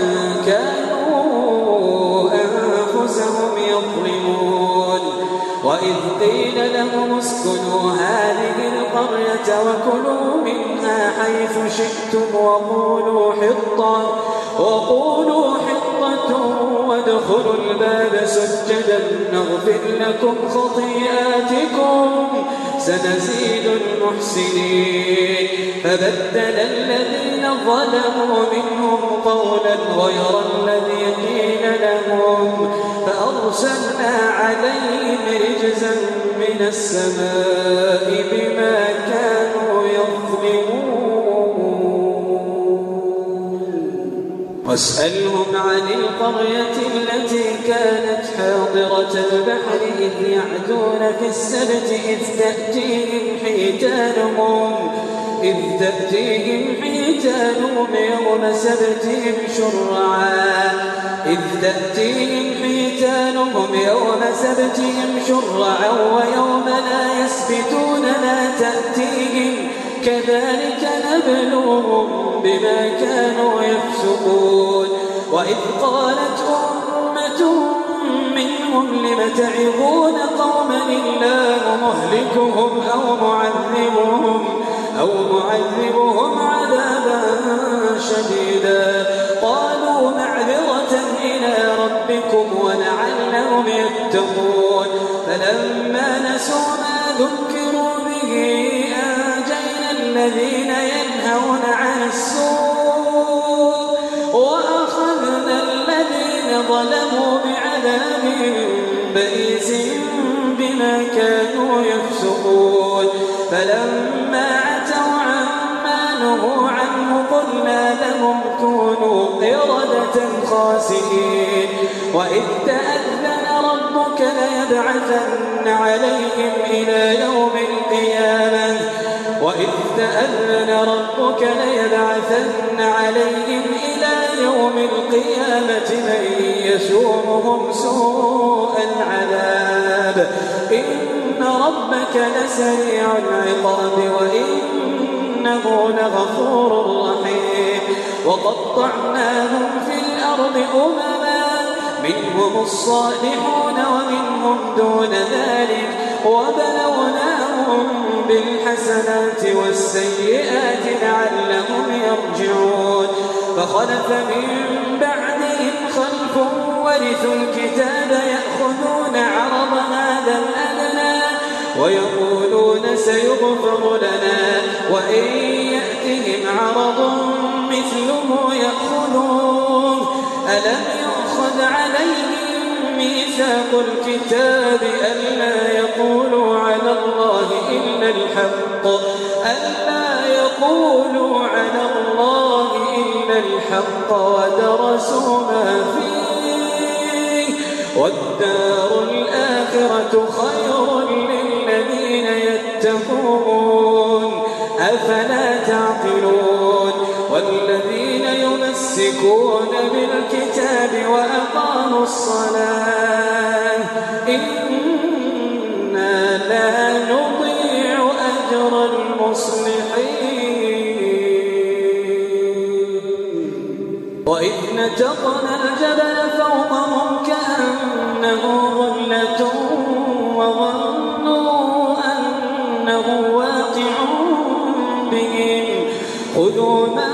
كانوا أنفسهم يظلمون وإذ قيل لهم اسكنوا هذه القرية وكلوا منها حيث شئتم وقولوا حطة وقولوا حطة وادخلوا الباب سجدا نغفر لكم خطيئاتكم سنزيد المحسنين فبدل الذين ظلموا منهم قولا غير الذي قيل لهم فأرسلنا عليهم رجزا من السماء بما كانوا يظلمون واسألهم عن القرية التي كانت حاضرة البحر إذ يعدون في السبت إذ تأتيهم حيتانهم إذ تأتيهم حيتانهم يوم سبتهم شرعا إذ تأتيهم حيتانهم يوم سبتهم شرعا ويوم لا يسبتون لا تأتيهم كذلك نبلوهم بما كانوا يفسقون وإذ قالت أمة منهم لم تعظون قوما الله مهلكهم أو معذبهم أو معذبهم عذابا شديدا قالوا معذرة إلى ربكم ولعلهم يتقون فلما نسوا ما ذكروا به أنجينا الذين ينهون عن السوء وأخذنا الذين ظلموا بعذاب بئيس بما كانوا يفسقون فلما عتوا عما نهوا عنه قلنا لهم كونوا قردة خاسئين وإذ تأذن ربك ليبعثن عليهم إلى يوم القيامة وإذ تأذن ربك ليبعثن عليهم إلى يوم القيامة من يسومهم سوء العذاب إن ربك لسريع العقاب وإنه لغفور رحيم وقطعناهم في الأرض أمما منهم الصالحون ومنهم دون ذلك وبلوناهم بالحسنات والسيئات لعلهم يرجعون فخلف من بعدهم خلف ورثوا الكتاب يأخذون عرض هذا الأدنى ويقولون سيغفر لنا وإن يأتهم عرض مثله يأخذوه ألم يؤخذ عليهم ميثاق الكتاب ألا يقولوا على الله إلا الحق ألا يقولوا على الله إلا الحق ودرسوا ما فيه والدار الآخرة خير للذين يتقون أفلا تعقلون والذين يمسكون بالكتاب وأقاموا الصلاة إنا لا نضيع أجر المصلحين وإذ نتقنا الجبل فوقهم كأنه ظلة وظنوا أنه واقع بهم خذوا ما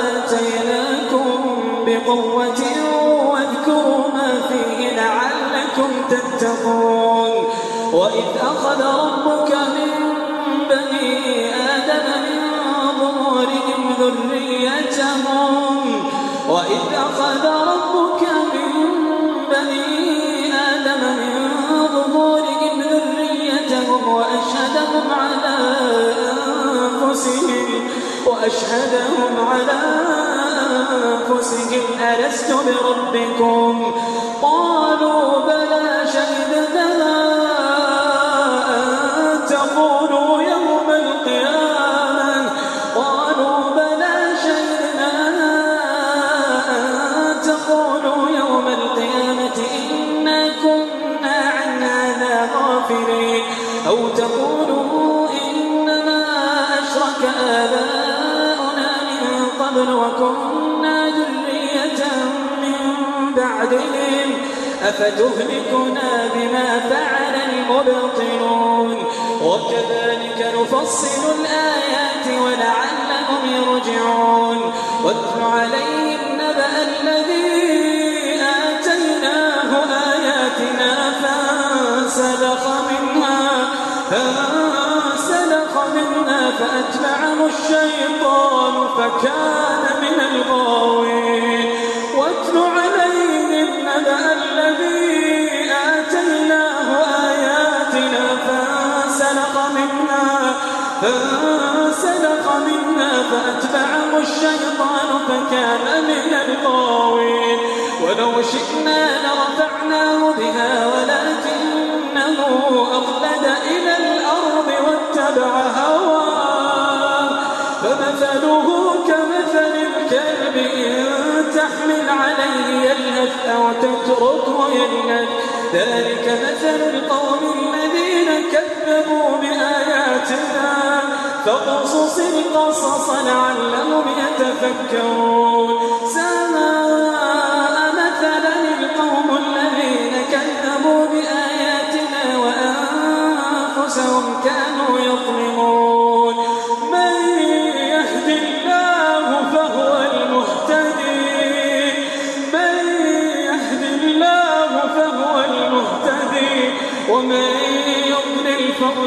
آتيناكم بقوة واذكروا ما فيه لعلكم لعلكم تتقون وإذ أخذ ربك من بني آدم من ظهورهم ذريتهم وإذ أخذ ربك من بني آدم من ظهورهم ذريتهم وأشهدهم على أنفسهم وأشهدهم على أنفسهم ألست بربكم قالوا بلى شهدنا أن تقولوا يوم القيامة قالوا بلى شهدنا أن تقولوا يوم القيامة إنا كنا عن هذا غافلين أو تقولوا إنما أشرك آباؤنا من قبل وكنا ذرية من بعدهم أفتهلكنا بما فعل المبطلون وكذلك نفصل الآيات ولعلهم يرجعون واتل عليهم نبأ الذي آتيناه آياتنا فانسلخ منها فانسلخ منها فأتبعه الشيطان فكان من الغاوين واتل عليهم نبأ الذي آتيناه آياتنا فانسلخ منها فانسلخ منها فأتبعه الشيطان فكان من الغاوين ولو شئنا لرفعناه بها ولكنه أخلد إلى الأرض واتبع هواه فمثله كمثل الكلب إن تحمل عليه يلهث أو تتركه يلهث ذلك مثل القوم الذين كذبوا بآياتنا فاقصص القصص لعلهم يتفكرون ساء مثلا القوم الذين كذبوا بآياتنا وأنفسهم كانوا يظلمون من يهد الله فهو المهتدي من يهد الله فهو المهتدي ومن يضلل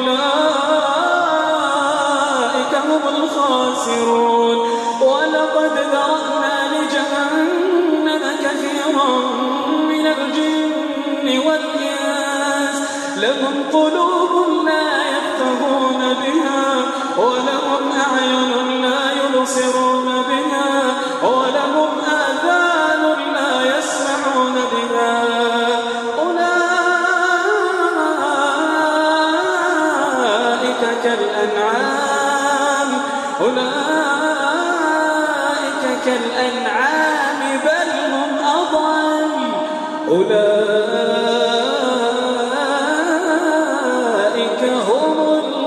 فأولئك هم الخاسرون ولقد ذرأنا لجهنم كثيرا من الجن والإنس لهم قلوب لا يفقهون بها ولهم أعين لا يبصرون بها ولهم آذان لا يسمعون بها أولئك كالأنعام أولئك كالأنعام بل هم أضل أولئك هم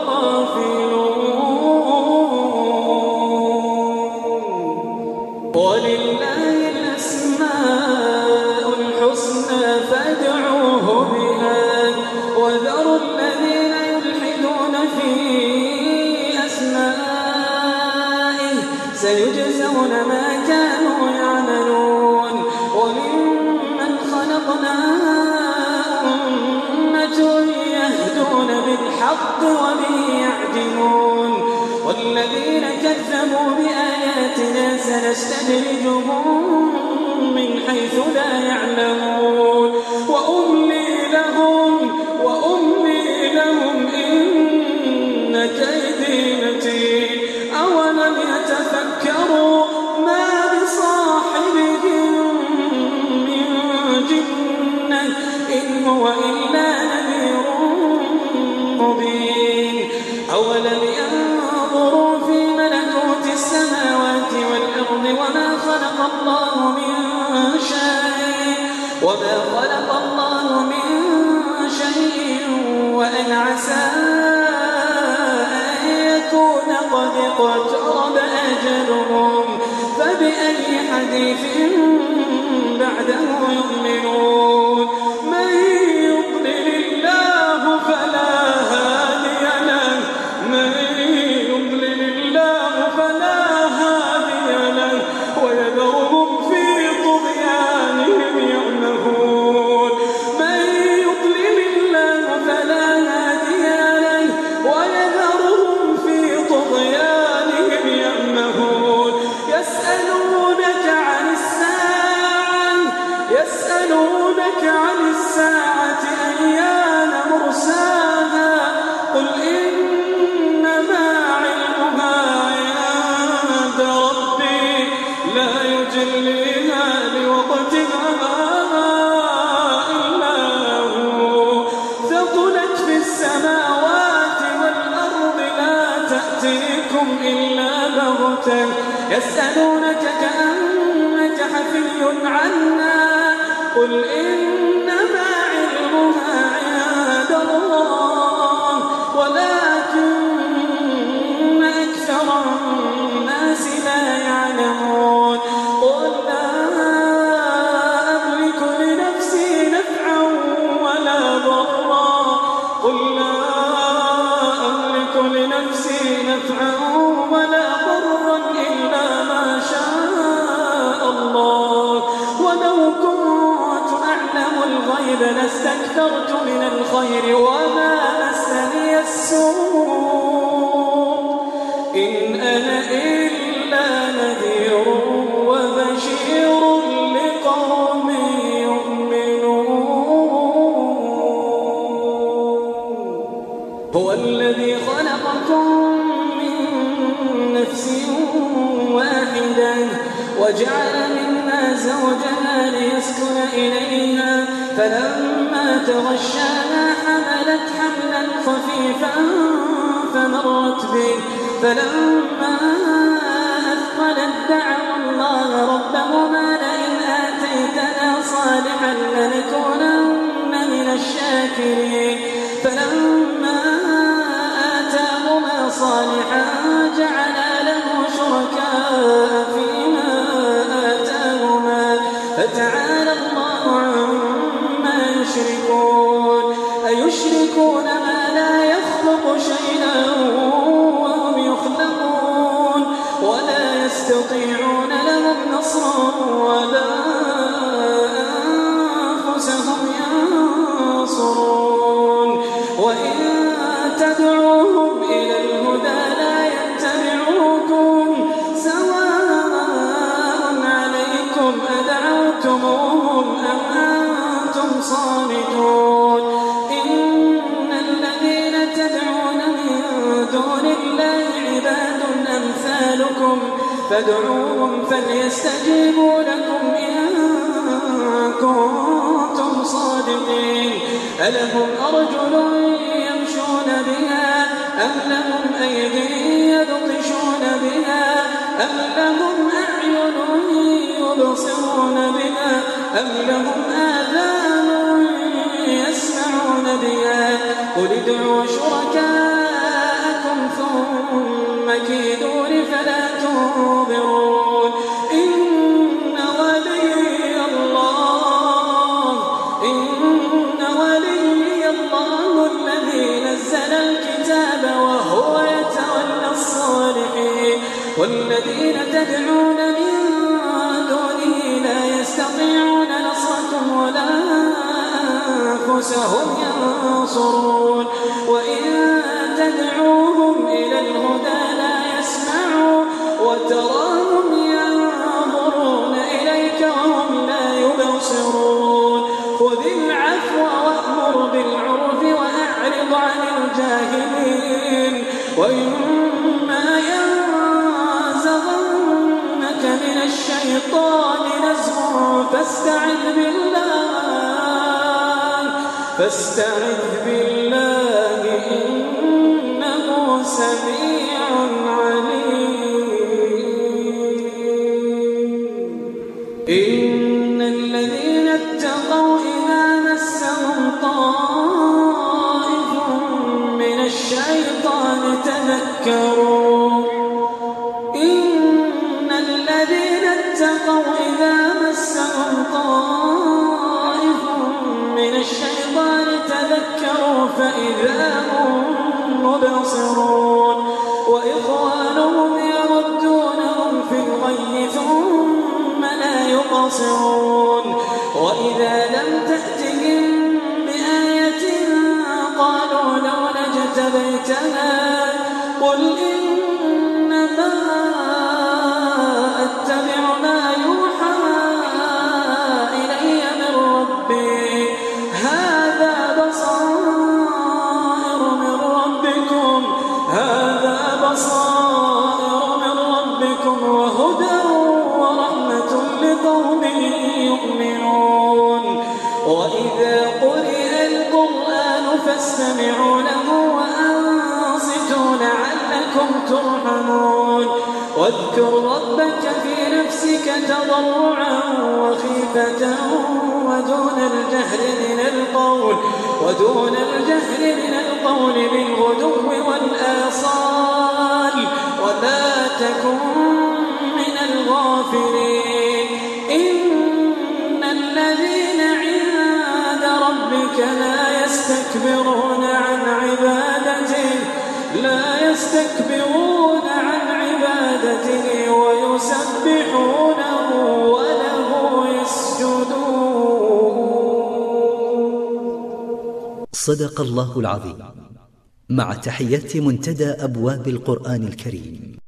الغافلون ولله الأسماء الحسنى فادعوه بها وذروا الذين يلحدون في أسمائه سيجزون ما كانوا يعملون وممن خلقنا أمة يهدون بالحق وبه يعدلون والذين كذبوا بآياتنا سنستدرجهم من حيث لا يعلمون وأملي لهم وأملي لهم إن كيدي متين أولم يتفكروا ما بصاحبهم من جنة إن هو إلا نذير مبين أولم ينظروا في ملكوت السماوات والأرض وما خلق الله من شيء وما خلق الله من شيء وأن عسى أن يكون قد اقترب أجلهم فبأي حديث بعده يؤمنون من يضلل الله فلا هادي له من يضلل الله فلا هادي له ويذرهم في طغيانهم يعمهون من يسألونك عن الساعة أيان مرساها قل إنما علمها عند ربي لا يجليها لوقتها إلا هو ثقلت في السماوات والأرض لا تأتيكم إلا بغتة يسألونك كأنك حفي عنها قل إنما علمها عند الله ولكن أكثر الناس لا يعلمون قل لا أملك لنفسي نفعا ولا ضرا قل لا أملك لنفسي نفعا ولا ضرا إلا ما شاء الله ولو كنت أعلم الغيب لاستكثرت من الخير وما مسني السوء إن أنا إلا نذير وبشير لقوم يؤمنون هو الذي خلقكم من نفس واحدة وجعل منها زوجها ليسكن إليها فلما تغشاها حملت حملا خفيفا فمرت به فلما أثقلت دعوا الله ربهما لئن آتيتنا صالحا لنكونن من الشاكرين فلما آتاهما صالحا جعلا له شركاء فيما آتاهما فتعالى الله عما يشركون أيشركون ما لا يخلق شيئا وهم يخلقون ولا يستطيعون لهم نصرا ولا أنفسهم ينصرون وإن تدعوهم إلى الهدى لا يتبعوكم سواء عليكم أدعوتموهم أم أنتم صامتون إن الذين تدعون من دون الله عباد أمثالكم فادعوهم فليستجيبوا لكم إن كنتم صادقين ألهم أرجل يمشون بها أم لهم أيدي يبطشون بها أم لهم أعين يبصرون بها أم لهم آذان يسمعون بها قل ادعوا شركاءكم ثم كيدون فلا تنظرون إن ولي الله إن ولي الله الذي نزل الكتاب وهو يتولى الصالحين والذين تدعون من دونه لا يستطيعون نصركم ولا أنفسهم ينصرون وإن تدعوهم إلى الهدى لا يسمعوا وتراهم ينظرون إليك وهم لا يبصرون خذ العفو وأمر بالعرف وأعرض عن الجاهلين وإما ينزغنك من الشيطان نزغ فاستعذ بالله فاستعذ بالله إنه سميع عليم إن الذين اتقوا إذا مسهم طائف من الشيطان تذكروا إن الذين اتقوا إذا مسهم طائف من الشيطان تذكروا فإذا هم مبصرون وإخوانهم يردونهم في الغي ثم لا يقصرون وإذا لم تأتهم بآية قالوا لولا اجتبيتها قل إنما أتبع ما يوحى إلي من وإذا قرئ القرآن فاستمعوا له وأنصتوا لعلكم ترحمون واذكر ربك في نفسك تضرعا وخيفة ودون الجهر من القول ودون الجهر من القول بالغدو والآصال ولا تكن من الغافلين إن الذين عند ربك لا يستكبرون عن عبادته لا يستكبرون عن عبادته ويسبحونه وله يسجدون. صدق الله العظيم. مع تحيات منتدى أبواب القرآن الكريم.